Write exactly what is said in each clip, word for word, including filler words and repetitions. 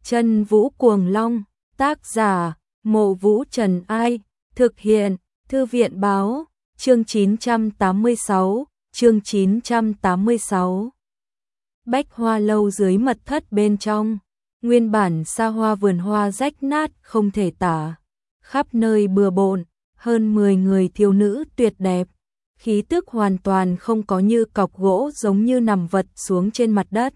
Chân Vũ Cuồng Long, tác giả, Mộ Vũ Trần Ai, thực hiện, Thư viện Báo, chương chín trăm tám mươi sáu, chương chín trăm tám mươi sáu. Bách Hoa Lâu dưới mật thất bên trong, nguyên bản xa hoa vườn hoa rách nát không thể tả, khắp nơi bừa bộn, hơn mười người thiếu nữ tuyệt đẹp, khí tức hoàn toàn không có như cọc gỗ giống như nằm vật xuống trên mặt đất.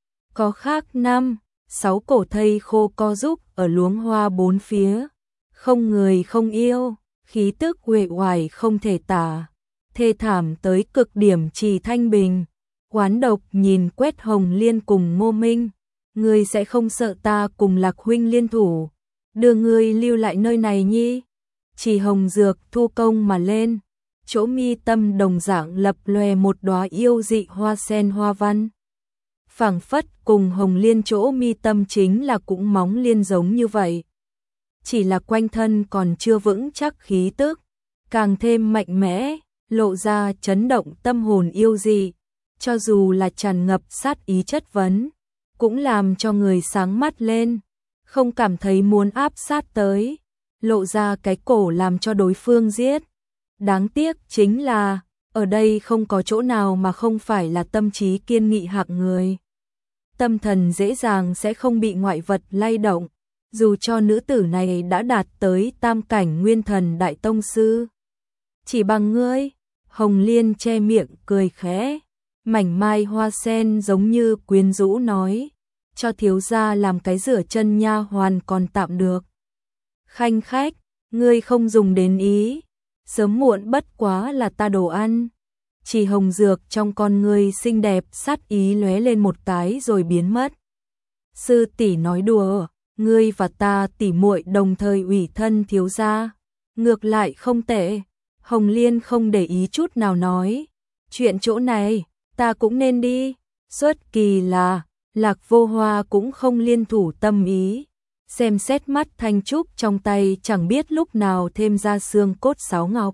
Có khác năm, sáu cổ thây khô co giúp ở luống hoa bốn phía, không người không yêu, khí tức uể oải không thể tả, thê thảm tới cực điểm. Trì Thanh Bình, Quán Độc nhìn Quét Hồng Liên cùng Ngô Minh, ngươi sẽ không sợ ta cùng Lạc huynh liên thủ, đưa ngươi lưu lại nơi này nhi? Trì Hồng Dược thu công mà lên, chỗ mi tâm đồng dạng lập lòe một đóa yêu dị hoa sen hoa văn. Phảng phất cùng Hồng Liên chỗ mi tâm chính là cũng móng liên giống như vậy. Chỉ là quanh thân còn chưa vững chắc khí tức, càng thêm mạnh mẽ, lộ ra chấn động tâm hồn yêu dị, cho dù là tràn ngập sát ý chất vấn, cũng làm cho người sáng mắt lên, không cảm thấy muốn áp sát tới, lộ ra cái cổ làm cho đối phương giết. Đáng tiếc chính là, ở đây không có chỗ nào mà không phải là tâm trí kiên nghị hạng người. Tâm thần dễ dàng sẽ không bị ngoại vật lay động, dù cho nữ tử này đã đạt tới tam cảnh nguyên thần đại tông sư. Chỉ bằng ngươi, Hồng Liên che miệng cười khẽ, mảnh mai hoa sen giống như quyến rũ nói, cho thiếu gia làm cái rửa chân nha hoàn còn tạm được. Khanh khách, ngươi không dùng đến ý, sớm muộn bất quá là ta đồ ăn. Trì Hồng Dược trong con ngươi xinh đẹp sát ý lóe lên một cái rồi biến mất. Sư tỷ nói đùa, ngươi và ta tỷ muội đồng thời ủy thân thiếu gia, ngược lại không tệ. Hồng Liên không để ý chút nào nói, chuyện chỗ này, ta cũng nên đi. Xuất kỳ là, Lạc Vô Hoa cũng không liên thủ tâm ý, xem xét mắt thanh trúc trong tay chẳng biết lúc nào thêm ra xương cốt sáo ngọc.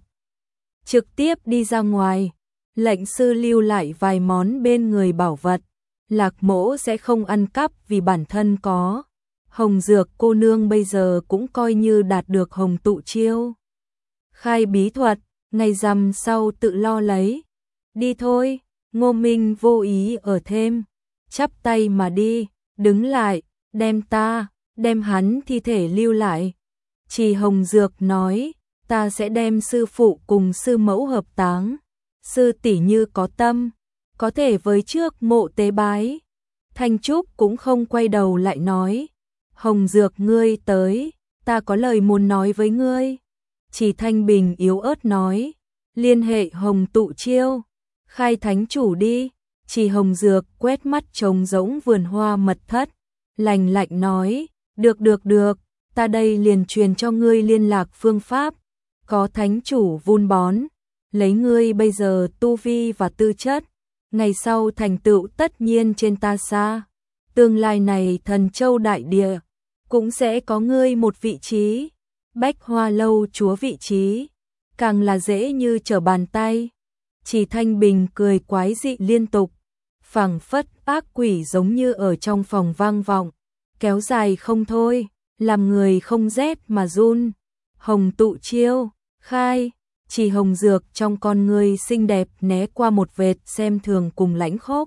Trực tiếp đi ra ngoài, lệnh sư lưu lại vài món bên người bảo vật, Lạc mỗ sẽ không ăn cắp vì bản thân có. Hồng Dược cô nương bây giờ cũng coi như đạt được hồng tụ chiêu. Khai bí thuật, ngày rằm sau tự lo lấy. Đi thôi, Ngô Minh vô ý ở thêm, chắp tay mà đi, đứng lại, đem ta, đem hắn thi thể lưu lại. Trì Hồng Dược nói, ta sẽ đem sư phụ cùng sư mẫu hợp táng. Sư tỷ như có tâm, có thể với trước mộ tế bái. Thanh Trúc cũng không quay đầu lại nói, Hồng Dược ngươi tới, ta có lời muốn nói với ngươi. Trì Thanh Bình yếu ớt nói, liên hệ hồng tụ chiêu, khai thánh chủ đi. Trì Hồng Dược quét mắt trống rỗng vườn hoa mật thất, lạnh lạnh nói, được được được, ta đây liền truyền cho ngươi liên lạc phương pháp, có thánh chủ vun bón, lấy ngươi bây giờ tu vi và tư chất, ngày sau thành tựu tất nhiên trên ta xa, tương lai này Thần Châu đại địa, cũng sẽ có ngươi một vị trí, Bách Hoa Lâu chúa vị trí, càng là dễ như trở bàn tay. Trì Thanh Bình cười quái dị liên tục, phảng phất ác quỷ giống như ở trong phòng vang vọng, kéo dài không thôi, làm người không rét mà run. Hồng tụ chiêu, khai. Trì Hồng Dược trong con ngươi xinh đẹp né qua một vệt xem thường cùng lãnh khốc.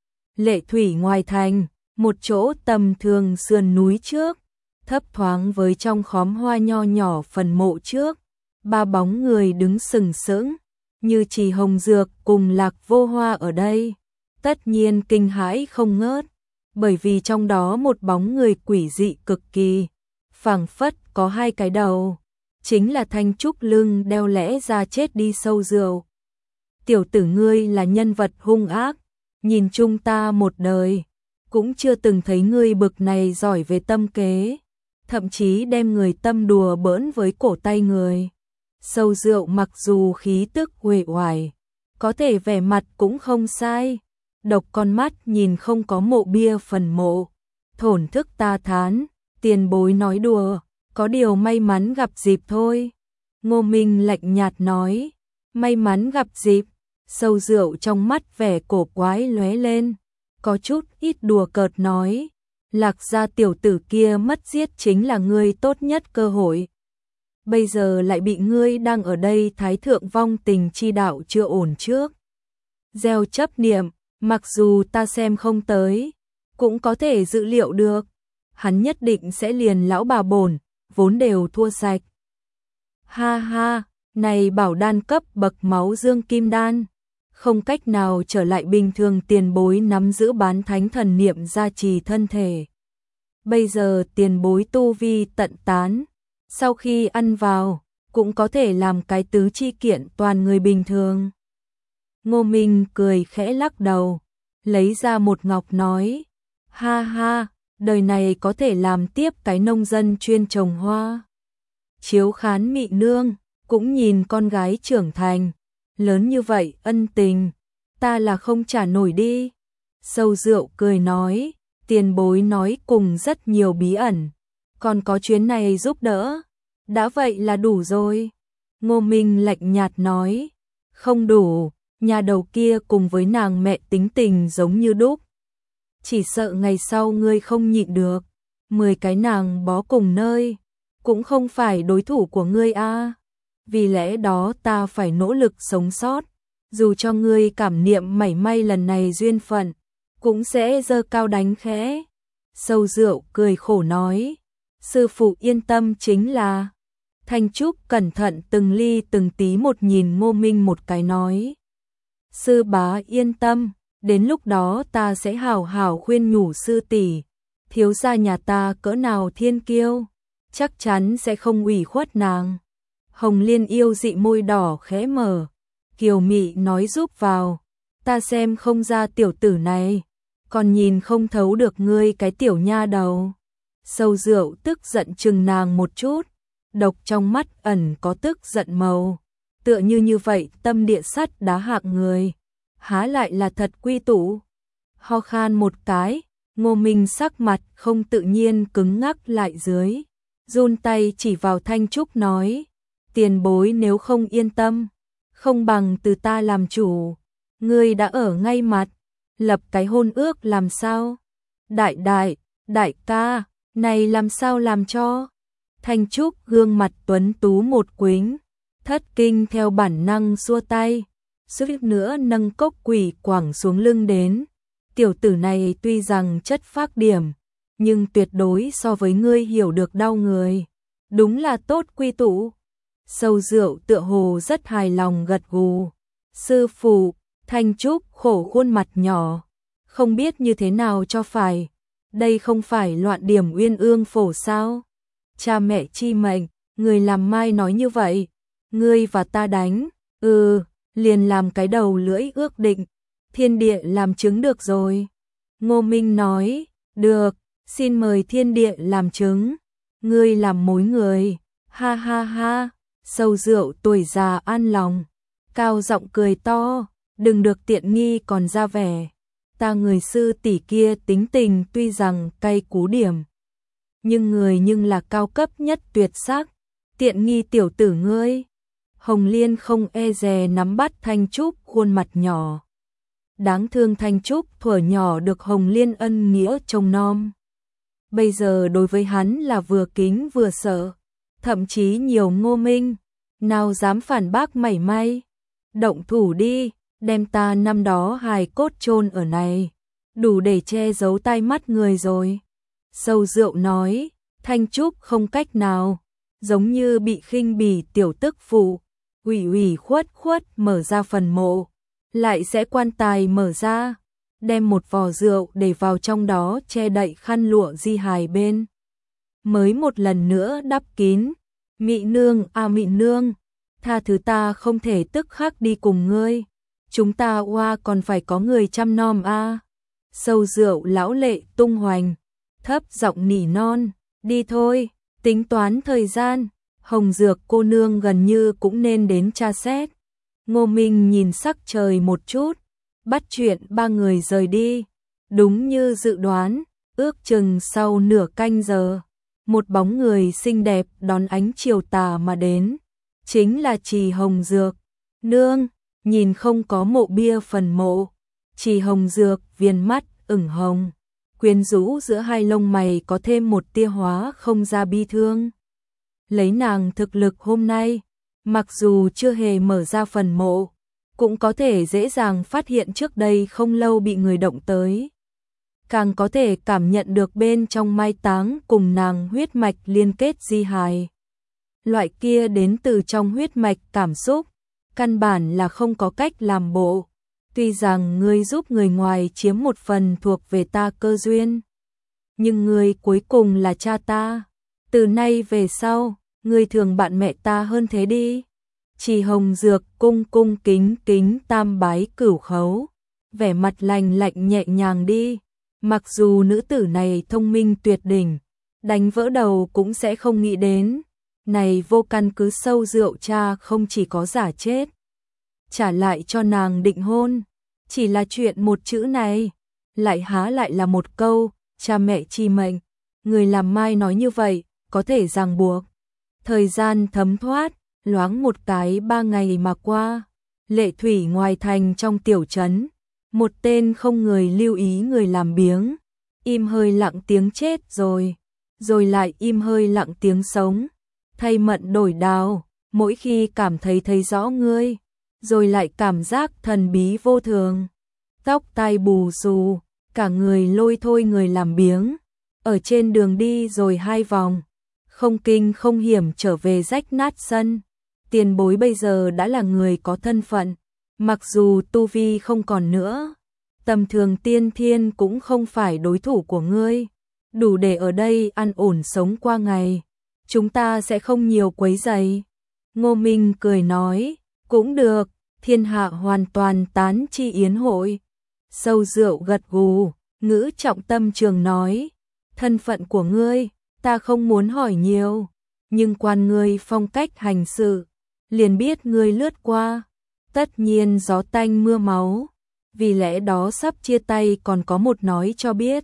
Lệ thủy ngoài thành, một chỗ tầm thường sườn núi trước, thấp thoáng với trong khóm hoa nho nhỏ phần mộ trước, ba bóng người đứng sừng sững, như Trì Hồng Dược cùng Lạc Vô Hoa ở đây, tất nhiên kinh hãi không ngớt, bởi vì trong đó một bóng người quỷ dị cực kỳ, phảng phất có hai cái đầu, chính là Thanh Trúc lưng đeo lẽ ra chết đi sâu rượu. Tiểu tử ngươi là nhân vật hung ác, nhìn chung ta một đời, cũng chưa từng thấy ngươi bực này giỏi về tâm kế, thậm chí đem người tâm đùa bỡn với cổ tay người. Sâu rượu mặc dù khí tức uể oải, có thể vẻ mặt cũng không sai, độc con mắt nhìn không có mộ bia phần mộ, thổn thức ta thán, tiền bối nói đùa, có điều may mắn gặp dịp thôi. Ngô Minh lạnh nhạt nói, may mắn gặp dịp. Sâu rượu trong mắt vẻ cổ quái lóe lên, có chút ít đùa cợt nói, Lạc gia tiểu tử kia mất giết chính là ngươi tốt nhất cơ hội. Bây giờ lại bị ngươi đang ở đây thái thượng vong tình chi đạo chưa ổn trước. Gieo chấp niệm, mặc dù ta xem không tới, cũng có thể dự liệu được. Hắn nhất định sẽ liền lão bà bổn, vốn đều thua sạch. Ha ha, này bảo đan cấp bậc máu dương kim đan, không cách nào trở lại bình thường tiền bối nắm giữ bán thánh thần niệm gia trì thân thể. Bây giờ tiền bối tu vi tận tán, sau khi ăn vào, cũng có thể làm cái tứ chi kiện toàn người bình thường. Ngô Minh cười khẽ lắc đầu, lấy ra một ngọc nói, ha ha, đời này có thể làm tiếp cái nông dân chuyên trồng hoa. Chiếu khán mị nương, cũng nhìn con gái trưởng thành, lớn như vậy ân tình, ta là không trả nổi đi. Sâu Rượu cười nói, tiền bối nói cùng rất nhiều bí ẩn, còn có chuyến này giúp đỡ, đã vậy là đủ rồi. Ngô Minh lạnh nhạt nói, không đủ, nhà đầu kia cùng với nàng mẹ tính tình giống như đúc. Chỉ sợ ngày sau ngươi không nhịn được, mười cái nàng bó cùng nơi, cũng không phải đối thủ của ngươi a. Vì lẽ đó ta phải nỗ lực sống sót, dù cho ngươi cảm niệm mảy may lần này duyên phận, cũng sẽ giơ cao đánh khẽ. Sâu Rượu cười khổ nói, sư phụ yên tâm chính là. Thanh Trúc cẩn thận từng ly từng tí một nhìn Ngô Minh một cái nói, sư bá yên tâm, đến lúc đó ta sẽ hảo hảo khuyên nhủ sư tỷ, thiếu gia nhà ta cỡ nào thiên kiêu, chắc chắn sẽ không ủy khuất nàng. Hồng Liên yêu dị môi đỏ khẽ mở, kiều mị nói giúp vào, ta xem không ra tiểu tử này, còn nhìn không thấu được ngươi cái tiểu nha đầu. Sâu Rượu tức giận chừng nàng một chút, độc trong mắt ẩn có tức giận màu, tựa như như vậy tâm địa sắt đá hạng người, há lại là thật quy tụ. Ho khan một cái, Ngô Minh sắc mặt không tự nhiên cứng ngắc lại dưới, run tay chỉ vào Thanh Trúc nói, tiền bối nếu không yên tâm, không bằng từ ta làm chủ, ngươi đã ở ngay mặt, lập cái hôn ước làm sao? Đại đại, đại ca, này làm sao làm cho? Thanh Trúc gương mặt tuấn tú một quính, thất kinh theo bản năng xua tay, suýt nữa nâng cốc quỷ quẳng xuống lưng đến. Tiểu tử này tuy rằng chất phác điểm, nhưng tuyệt đối so với ngươi hiểu được đau người, đúng là tốt quy tụ. Sâu Rượu tựa hồ rất hài lòng gật gù. Sư phụ, Thanh Trúc khổ khuôn mặt nhỏ, không biết như thế nào cho phải. Đây không phải loạn điểm uyên ương phổ sao? Cha mẹ chi mệnh, người làm mai nói như vậy, ngươi và ta đánh, ừ, liền làm cái đầu lưỡi ước định, thiên địa làm chứng được rồi. Ngô Minh nói, được, xin mời thiên địa làm chứng, ngươi làm mối người, ha ha ha. Sâu Rượu tuổi già an lòng, cao giọng cười to, đừng được tiện nghi còn ra vẻ. Ta người sư tỷ kia tính tình tuy rằng cay cú điểm, nhưng người nhưng là cao cấp nhất tuyệt sắc, tiện nghi tiểu tử ngươi. Hồng Liên không e dè nắm bắt Thanh Trúc khuôn mặt nhỏ. Đáng thương Thanh Trúc thuở nhỏ được Hồng Liên ân nghĩa trông nom. Bây giờ đối với hắn là vừa kính vừa sợ, thậm chí nhiều Ngô Minh, nào dám phản bác mảy may. Động thủ đi, đem ta năm đó hài cốt chôn ở này, đủ để che giấu tai mắt người rồi. Sâu Rượu nói, Thanh Trúc không cách nào, giống như bị khinh bỉ tiểu tức phụ, ủy ủy khuất khuất mở ra phần mộ, lại sẽ quan tài mở ra, đem một vò rượu để vào trong đó che đậy khăn lụa di hài bên. Mới một lần nữa đắp kín, Mị nương à Mị nương, tha thứ ta không thể tức khắc đi cùng ngươi, chúng ta oa còn phải có người chăm nom a. Sâu Rượu lão lệ tung hoành, thấp giọng nỉ non, đi thôi, tính toán thời gian, Hồng Dược cô nương gần như cũng nên đến tra xét. Ngô Minh nhìn sắc trời một chút, bắt chuyện ba người rời đi. Đúng như dự đoán, ước chừng sau nửa canh giờ, một bóng người xinh đẹp đón ánh chiều tà mà đến, chính là Trì Hồng Dược. Nương, nhìn không có mộ bia phần mộ, Trì Hồng Dược viền mắt ửng hồng, quyến rũ giữa hai lông mày có thêm một tia hóa không ra bi thương. Lấy nàng thực lực hôm nay, mặc dù chưa hề mở ra phần mộ, cũng có thể dễ dàng phát hiện trước đây không lâu bị người động tới. Càng có thể cảm nhận được bên trong mai táng cùng nàng huyết mạch liên kết di hài. Loại kia đến từ trong huyết mạch cảm xúc, căn bản là không có cách làm bộ. Tuy rằng ngươi giúp người ngoài chiếm một phần thuộc về ta cơ duyên, nhưng ngươi cuối cùng là cha ta. Từ nay về sau, ngươi thường bạn mẹ ta hơn thế đi. Trì Hồng Dược cung cung kính kính tam bái cửu khấu, vẻ mặt lành lạnh nhẹ nhàng đi. Mặc dù nữ tử này thông minh tuyệt đỉnh, đánh vỡ đầu cũng sẽ không nghĩ đến. Này vô căn cứ sâu rượu cha không chỉ có giả chết, trả lại cho nàng định hôn. Chỉ là chuyện một chữ này, lại há lại là một câu, cha mẹ chi mệnh. Người làm mai nói như vậy, có thể ràng buộc. Thời gian thấm thoát, loáng một cái ba ngày mà qua. Lệ thủy ngoài thành trong tiểu trấn, một tên không người lưu ý người làm biếng, im hơi lặng tiếng chết rồi, rồi lại im hơi lặng tiếng sống. Thay mận đổi đào, mỗi khi cảm thấy thấy rõ ngươi, rồi lại cảm giác thần bí vô thường. Tóc tai bù xù, cả người lôi thôi người làm biếng, ở trên đường đi rồi hai vòng, không kinh không hiểm trở về rách nát sân. Tiền bối bây giờ đã là người có thân phận, mặc dù tu vi không còn nữa, tầm thường tiên thiên cũng không phải đối thủ của ngươi, đủ để ở đây ăn ổn sống qua ngày. Chúng ta sẽ không nhiều quấy rầy. Ngô Minh cười nói, cũng được, thiên hạ hoàn toàn tán chi yến hội. Sâu rượu gật gù, ngữ trọng tâm trường nói, thân phận của ngươi, ta không muốn hỏi nhiều, nhưng quan ngươi phong cách hành sự, liền biết ngươi lướt qua, tất nhiên gió tanh mưa máu, vì lẽ đó sắp chia tay còn có một nói cho biết.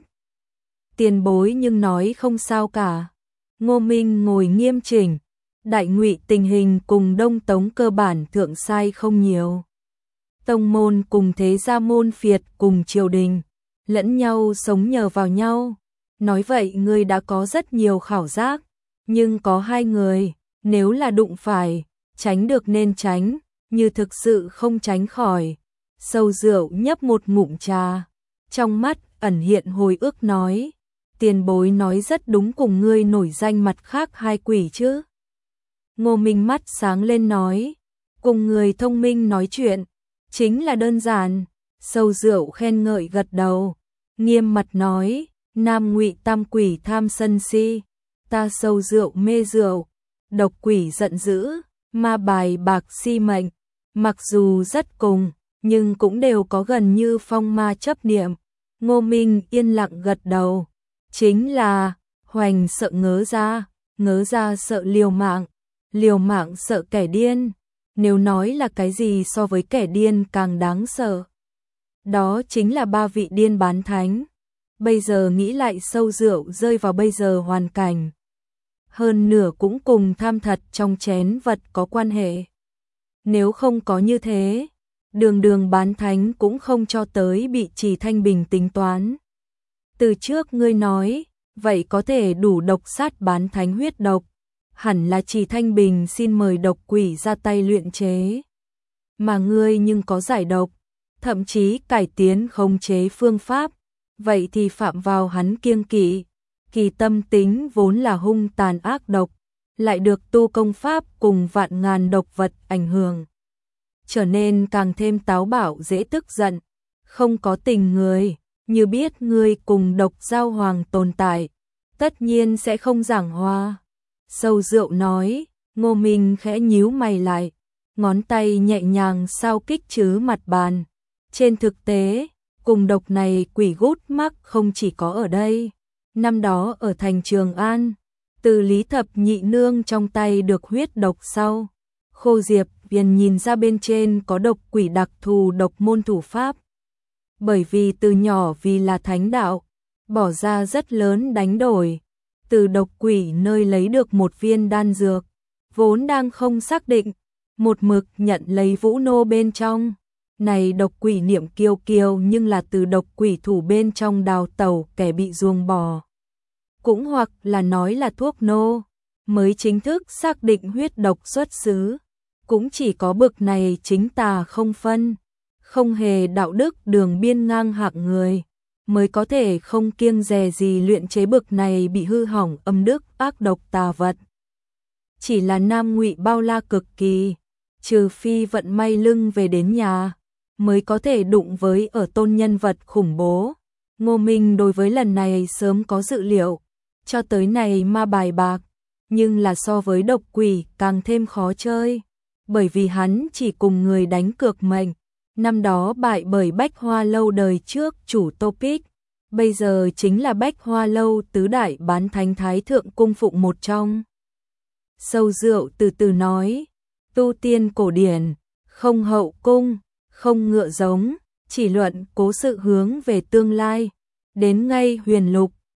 Tiền bối nhưng nói không sao cả. Ngô Minh ngồi nghiêm chỉnh, Đại Ngụy tình hình cùng Đông Tống cơ bản thượng sai không nhiều. Tông môn cùng thế gia môn phiệt cùng triều đình, lẫn nhau sống nhờ vào nhau. Nói vậy ngươi đã có rất nhiều khảo giác, nhưng có hai người, nếu là đụng phải, tránh được nên tránh, như thực sự không tránh khỏi. Sâu rượu nhấp một ngụm trà, trong mắt ẩn hiện hồi ức nói, tiền bối nói rất đúng, cùng ngươi nổi danh mặt khác hai quỷ chứ. Ngô Minh mắt sáng lên nói, cùng người thông minh nói chuyện, chính là đơn giản. Sâu rượu khen ngợi gật đầu, nghiêm mặt nói, Nam Ngụy tam quỷ tham sân si, ta sâu rượu mê rượu, độc quỷ giận dữ, ma bài bạc si mệnh, mặc dù rất cùng, nhưng cũng đều có gần như phong ma chấp niệm. Ngô Minh yên lặng gật đầu, chính là hoành sợ ngớ ra, ngớ ra sợ liều mạng, liều mạng sợ kẻ điên. Nếu nói là cái gì so với kẻ điên càng đáng sợ, đó chính là ba vị điên bán thánh. Bây giờ nghĩ lại sâu rượu rơi vào bây giờ hoàn cảnh, hơn nửa cũng cùng tham thật trong chén vật có quan hệ. Nếu không có như thế, đường đường bán thánh cũng không cho tới bị Trì Thanh Bình tính toán. Từ trước ngươi nói, vậy có thể đủ độc sát bán thánh huyết độc, hẳn là Trì Thanh Bình xin mời độc quỷ ra tay luyện chế. Mà ngươi nhưng có giải độc, thậm chí cải tiến khống chế phương pháp, vậy thì phạm vào hắn kiêng kỵ. Kỳ tâm tính vốn là hung tàn ác độc, lại được tu công pháp cùng vạn ngàn độc vật ảnh hưởng, trở nên càng thêm táo bạo dễ tức giận, không có tình người. Như biết ngươi cùng độc giao hoàng tồn tại, tất nhiên sẽ không giảng hòa. Sâu rượu nói, Ngô Minh khẽ nhíu mày lại, ngón tay nhẹ nhàng sao kích chứ mặt bàn. Trên thực tế, cùng độc này quỷ gút mắc không chỉ có ở đây. Năm đó ở thành Trường An, từ Lý Thập Nhị Nương trong tay được huyết độc sau, Khô Diệp Viền nhìn ra bên trên có độc quỷ đặc thù độc môn thủ pháp. Bởi vì từ nhỏ vì là thánh đạo, bỏ ra rất lớn đánh đổi, từ độc quỷ nơi lấy được một viên đan dược, vốn đang không xác định, một mực nhận lấy vũ nô bên trong. Này độc quỷ Niệm Kiêu Kiêu nhưng là từ độc quỷ thủ bên trong đào tẩu kẻ bị ruồng bỏ. Cũng hoặc là nói là thuốc nô, mới chính thức xác định huyết độc xuất xứ. Cũng chỉ có bực này chính tà không phân, không hề đạo đức đường biên ngang hạng người, mới có thể không kiêng dè gì luyện chế bực này bị hư hỏng âm đức ác độc tà vật. Chỉ là Nam Ngụy bao la cực kỳ, trừ phi vận may lưng về đến nhà, mới có thể đụng với ở tôn nhân vật khủng bố. Ngô Minh đối với lần này sớm có dự liệu, cho tới này ma bài bạc, nhưng là so với độc quỷ càng thêm khó chơi, bởi vì hắn chỉ cùng người đánh cược mệnh, năm đó bại bởi Bách Hoa Lâu đời trước chủ Topic, bây giờ chính là Bách Hoa Lâu tứ đại bán thánh thái thượng cung phụng một trong. Sâu Rượu từ từ nói, tu tiên cổ điển, không hậu cung, không ngựa giống, chỉ luận cố sự hướng về tương lai, đến ngay huyền lục,